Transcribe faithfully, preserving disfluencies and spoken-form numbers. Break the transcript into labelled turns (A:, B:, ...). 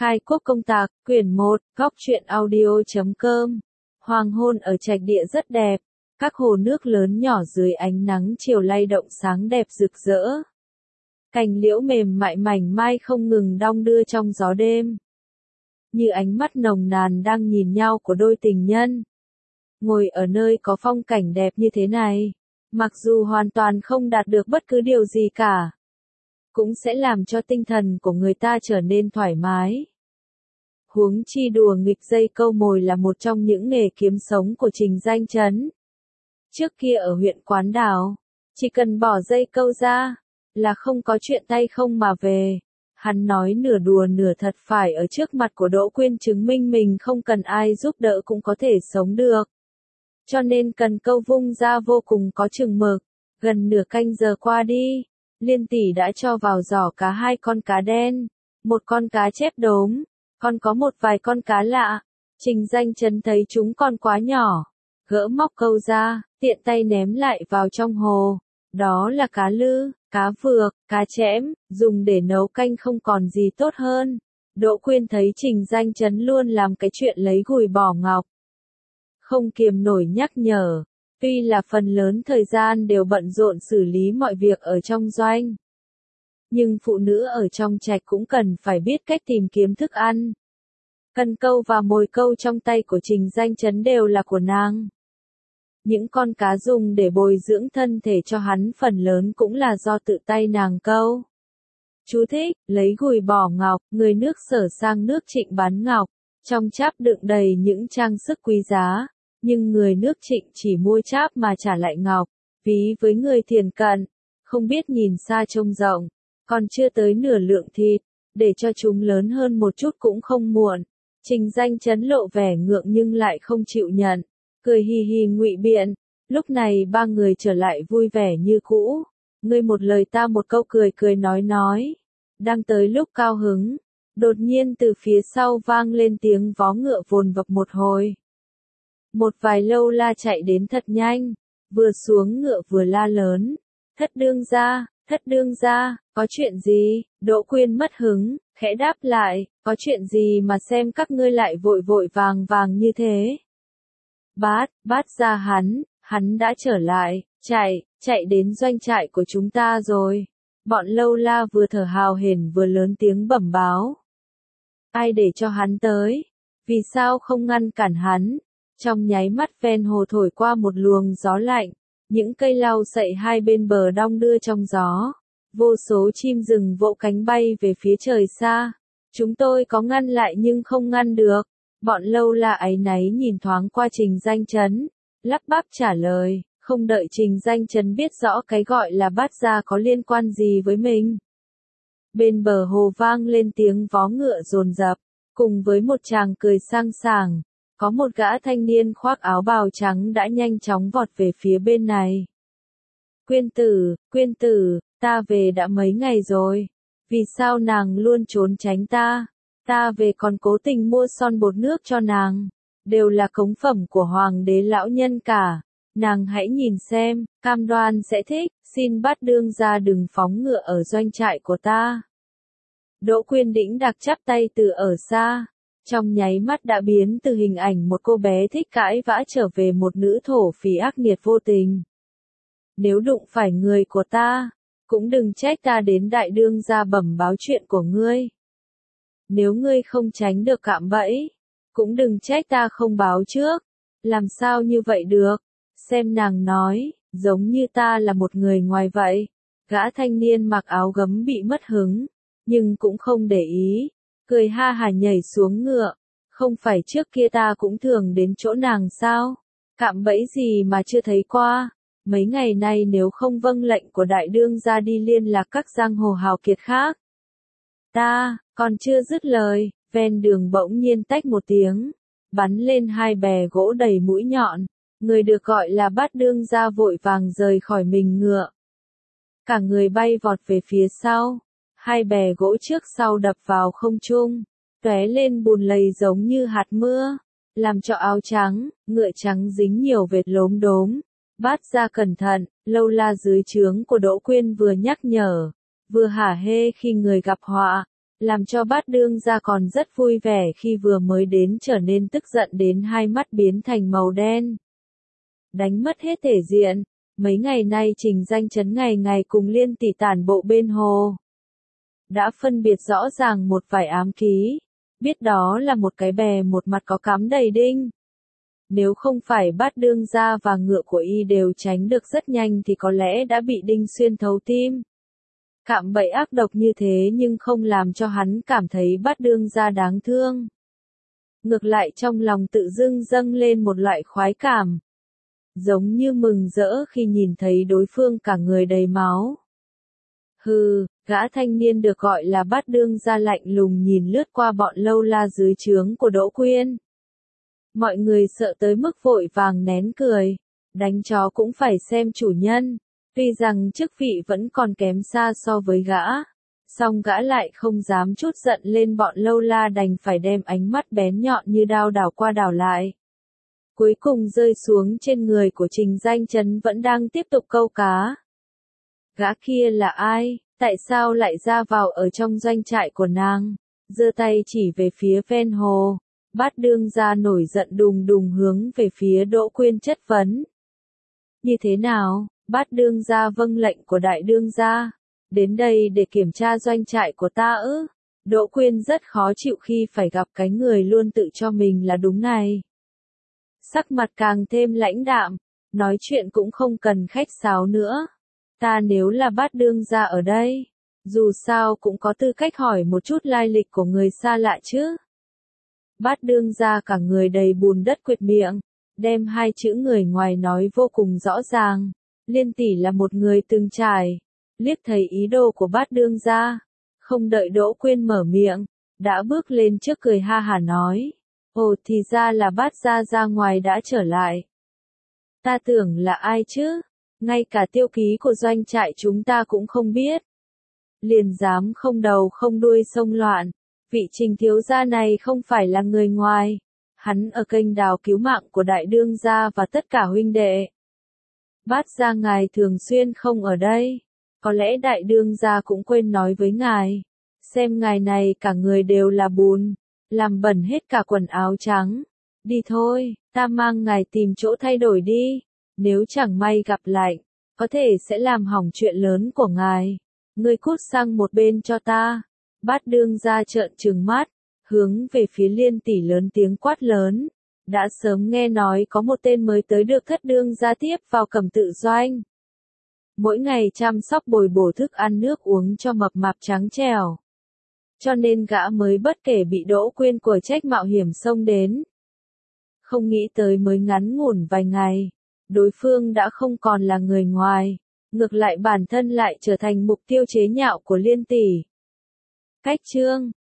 A: Khai quốc công tạc, quyển một, góc truyện audio chấm com. Hoàng hôn ở trạch địa rất đẹp, các hồ nước lớn nhỏ dưới ánh nắng chiều lay động sáng đẹp rực rỡ. Cành liễu mềm mại mảnh mai không ngừng đong đưa trong gió đêm. Như ánh mắt nồng nàn đang nhìn nhau của đôi tình nhân. Ngồi ở nơi có phong cảnh đẹp như thế này, mặc dù hoàn toàn không đạt được bất cứ điều gì cả, cũng sẽ làm cho tinh thần của người ta trở nên thoải mái. Huống chi đùa nghịch dây câu mồi là một trong những nghề kiếm sống của Trình Danh Chấn. Trước kia ở huyện Quán Đảo, chỉ cần bỏ dây câu ra, là không có chuyện tay không mà về. Hắn nói nửa đùa nửa thật phải ở trước mặt của Đỗ Quyên chứng minh mình không cần ai giúp đỡ cũng có thể sống được. Cho nên cần câu vung ra vô cùng có chừng mực. Gần nửa canh giờ qua đi, Liên tỷ đã cho vào giỏ cá hai con cá đen, một con cá chép đốm, còn có một vài con cá lạ. Trình Danh Chấn thấy chúng còn quá nhỏ, gỡ móc câu ra, tiện tay ném lại vào trong hồ. Đó là cá lư, cá vược, cá chẽm, dùng để nấu canh không còn gì tốt hơn. Đỗ Quyên thấy Trình Danh Chấn luôn làm cái chuyện lấy gùi bỏ ngọc, không kiềm nổi nhắc nhở. Tuy là phần lớn thời gian đều bận rộn xử lý mọi việc ở trong doanh, nhưng phụ nữ ở trong trạch cũng cần phải biết cách tìm kiếm thức ăn. Cần câu và mồi câu trong tay của Trình Danh Chấn đều là của nàng. Những con cá dùng để bồi dưỡng thân thể cho hắn phần lớn cũng là do tự tay nàng câu. Chú thích, lấy gùi bỏ ngọc, người nước Sở sang nước Trịnh bán ngọc, trong cháp đựng đầy những trang sức quý giá. Nhưng người nước Trịnh chỉ mua cháp mà trả lại ngọc, ví với người thiền cận, không biết nhìn xa trông rộng, còn chưa tới nửa lượng thịt, để cho chúng lớn hơn một chút cũng không muộn. Trình Danh Chấn lộ vẻ ngượng nhưng lại không chịu nhận, cười hì hì ngụy biện. Lúc này ba người trở lại vui vẻ như cũ, ngươi một lời ta một câu cười cười nói nói. Đang tới lúc cao hứng, đột nhiên từ phía sau vang lên tiếng vó ngựa vồn vập một hồi. Một vài lâu la chạy đến thật nhanh, vừa xuống ngựa vừa la lớn. Thất đương gia, thất đương gia, có chuyện gì? Đỗ Quyên mất hứng, khẽ đáp lại, có chuyện gì mà xem các ngươi lại vội vội vàng vàng như thế? Bát, bát gia hắn, hắn đã trở lại, chạy, chạy đến doanh trại của chúng ta rồi. Bọn lâu la vừa thở hào hển vừa lớn tiếng bẩm báo. Ai để cho hắn tới? Vì sao không ngăn cản hắn? Trong nháy mắt ven hồ thổi qua một luồng gió lạnh, những cây lau sậy hai bên bờ đong đưa trong gió. Vô số chim rừng vỗ cánh bay về phía trời xa. Chúng tôi có ngăn lại nhưng không ngăn được. Bọn lâu la áy náy nhìn thoáng qua Trình Danh Chấn, lắp bắp trả lời, không đợi Trình Danh Chấn biết rõ cái gọi là bát gia có liên quan gì với mình. Bên bờ hồ vang lên tiếng vó ngựa dồn dập, cùng với một tràng cười sang sảng. Có một gã thanh niên khoác áo bào trắng đã nhanh chóng vọt về phía bên này. Quyên tử, Quyên tử, ta về đã mấy ngày rồi. Vì sao nàng luôn trốn tránh ta? Ta về còn cố tình mua son bột nước cho nàng. Đều là cống phẩm của hoàng đế lão nhân cả. Nàng hãy nhìn xem, cam đoan sẽ thích, xin bát đương gia đừng phóng ngựa ở doanh trại của ta. Đỗ Quyên đĩnh đạc chắp tay từ ở xa. Trong nháy mắt đã biến từ hình ảnh một cô bé thích cãi vã trở về một nữ thổ phỉ ác nghiệt vô tình. Nếu đụng phải người của ta, cũng đừng trách ta đến đại đương gia bẩm báo chuyện của ngươi. Nếu ngươi không tránh được cạm bẫy, cũng đừng trách ta không báo trước. Làm sao như vậy được? Xem nàng nói, giống như ta là một người ngoài vậy. Gã thanh niên mặc áo gấm bị mất hứng, nhưng cũng không để ý. Cười ha hả nhảy xuống ngựa, không phải trước kia ta cũng thường đến chỗ nàng sao? Cạm bẫy gì mà chưa thấy qua? Mấy ngày nay nếu không vâng lệnh của đại đương gia đi liên lạc các giang hồ hào kiệt khác. Ta, còn chưa dứt lời, ven đường bỗng nhiên tách một tiếng, bắn lên hai bè gỗ đầy mũi nhọn, người được gọi là bát đương gia vội vàng rời khỏi mình ngựa. Cả người bay vọt về phía sau. Hai bè gỗ trước sau đập vào không trung, tóe lên bùn lầy giống như hạt mưa, làm cho áo trắng, ngựa trắng dính nhiều vệt lốm đốm. Bát gia cẩn thận, lâu la dưới trướng của Đỗ Quyên vừa nhắc nhở, vừa hả hê khi người gặp họa. làm cho Bát Đương gia còn rất vui vẻ khi vừa mới đến trở nên tức giận đến hai mắt biến thành màu đen. Đánh mất hết thể diện, mấy ngày nay Trình Danh Chấn ngày ngày cùng Liên Tỷ tản bộ bên hồ. Đã phân biệt rõ ràng một vài ám ký, biết đó là một cái bè một mặt có cắm đầy đinh. Nếu không phải Bát Đương gia và ngựa của y đều tránh được rất nhanh thì có lẽ đã bị đinh xuyên thấu tim. Cạm bẫy ác độc như thế nhưng không làm cho hắn cảm thấy Bát Đương gia đáng thương. Ngược lại trong lòng tự dưng dâng lên một loại khoái cảm. Giống như mừng rỡ khi nhìn thấy đối phương cả người đầy máu. Hừ, gã thanh niên được gọi là Bát Đương gia lạnh lùng nhìn lướt qua bọn lâu la dưới trướng của Đỗ Quyên. Mọi người sợ tới mức vội vàng nén cười. Đánh chó cũng phải xem chủ nhân. Tuy rằng chức vị vẫn còn kém xa so với gã, song gã lại không dám chút giận lên bọn lâu la đành phải đem ánh mắt bén nhọn như đao đảo qua đảo lại. Cuối cùng rơi xuống trên người của Trình Danh Chấn vẫn đang tiếp tục câu cá. Gã kia là ai, tại sao lại ra vào ở trong doanh trại của nàng, giơ tay chỉ về phía ven hồ. Bát Đương gia nổi giận đùng đùng hướng về phía Đỗ Quyên chất vấn. Như thế nào? Bát Đương gia vâng lệnh của Đại Đương gia, đến đây để kiểm tra doanh trại của ta ư? Đỗ Quyên rất khó chịu khi phải gặp cái người luôn tự cho mình là đúng này. Sắc mặt càng thêm lãnh đạm, nói chuyện cũng không cần khách sáo nữa. Ta nếu là Bát Đương gia ở đây, dù sao cũng có tư cách hỏi một chút lai lịch của người xa lạ chứ. Bát Đương gia cả người đầy bùn đất quệt miệng, đem hai chữ người ngoài nói vô cùng rõ ràng. Liên Tỷ là một người từng trải, liếc thấy ý đồ của Bát Đương gia, không đợi Đỗ Quyên mở miệng, đã bước lên trước cười ha hả nói, ồ thì ra là Bát gia ra ngoài đã trở lại. Ta tưởng là ai chứ, ngay cả tiêu ký của doanh trại chúng ta cũng không biết. Liền dám không đầu không đuôi xông loạn, vị Trình thiếu gia này không phải là người ngoài, hắn ở kênh đào cứu mạng của Đại Đương gia và tất cả huynh đệ. Bát gia ngài thường xuyên không ở đây, có lẽ Đại Đương gia cũng quên nói với ngài, xem ngài này cả người đều là bùn, làm bẩn hết cả quần áo trắng. Đi thôi, ta mang ngài tìm chỗ thay đổi đi, nếu chẳng may gặp lạnh, có thể sẽ làm hỏng chuyện lớn của ngài. Ngươi cút sang một bên cho ta. Bát Đương gia trợn trừng mắt, hướng về phía Liên Tỷ lớn tiếng quát lớn. Đã sớm nghe nói có một tên mới tới được Thất Đương gia tiếp vào Cẩm Tự doanh. Mỗi ngày chăm sóc bồi bổ thức ăn nước uống cho mập mạp trắng trẻo. Cho nên gã mới bất kể bị Đỗ Quyên của trách mạo hiểm xông đến. Không nghĩ tới mới ngắn ngủn vài ngày, đối phương đã không còn là người ngoài, ngược lại bản thân lại trở thành mục tiêu chế nhạo của Liên Tỷ. Cách chương